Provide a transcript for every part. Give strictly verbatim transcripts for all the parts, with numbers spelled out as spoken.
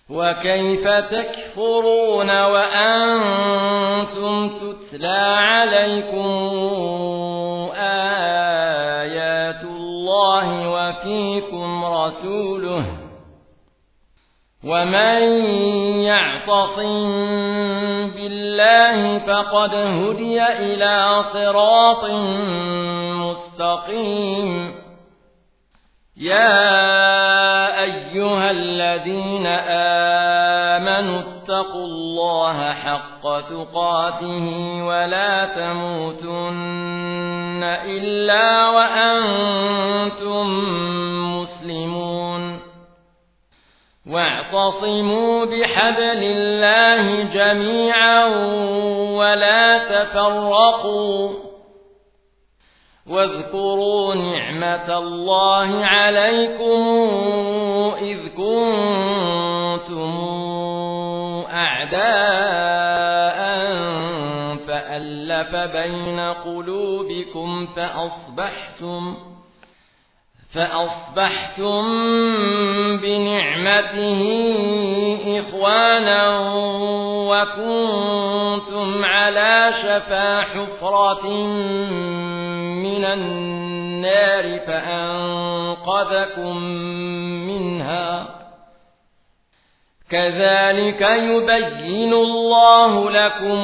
وكيف تكفرون وأنتم تتلى عليكم آيات الله وفيكم رسوله ومن يعتصم بالله فقد هدي إلى صراط مستقيم يا أيها الذين آمنوا اتقوا الله حق تقاته ولا تموتن إلا وأنتم مسلمون واعتصموا بحبل الله جميعا ولا تفرقوا واذكروا نعمة الله عليكم إذ كنتم أعداء فألف بين قلوبكم فأصبحتم فأصبحتم بنعمته إخوانا وكنتم على شفا حفرة من النار فأنقذكم منها كذلك يبين الله لكم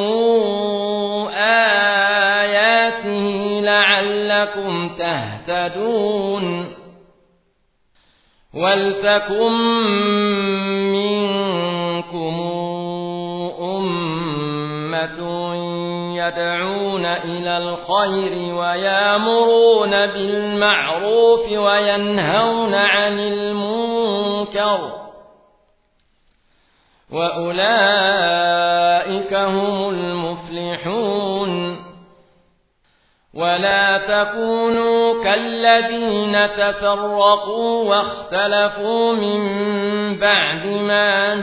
آياته لعلكم تهتدون ولتكن منكم أمة يدعون إلى الخير ويأمرون بالمعروف وينهون عن المنكر وأولئك هم المفلحون ولا تكونوا كالذين تفرقوا واختلفوا من بعد ما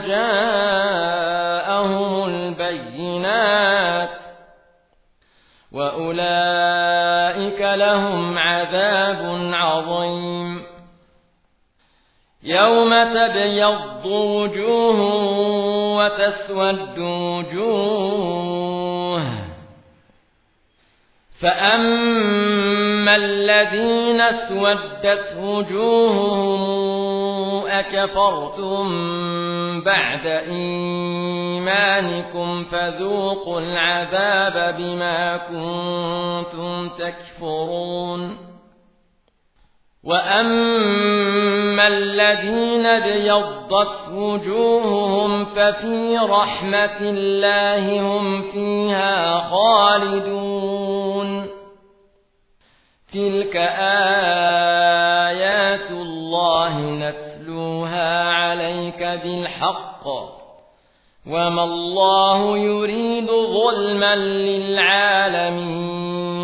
جاءهم البينات وأولئك لهم عذاب عظيم يوم تبيض وجوه وتسود وجوه فأما الذين اسودت وجوههم أكفرتم بعد إيمانكم فذوقوا العذاب بما كنتم تكفرون وأما الذين ابيضت وجوههم ففي رحمة الله هم فيها خالدون تلك آيات الله نتلوها عليك بالحق وما الله يريد ظلما للعالمين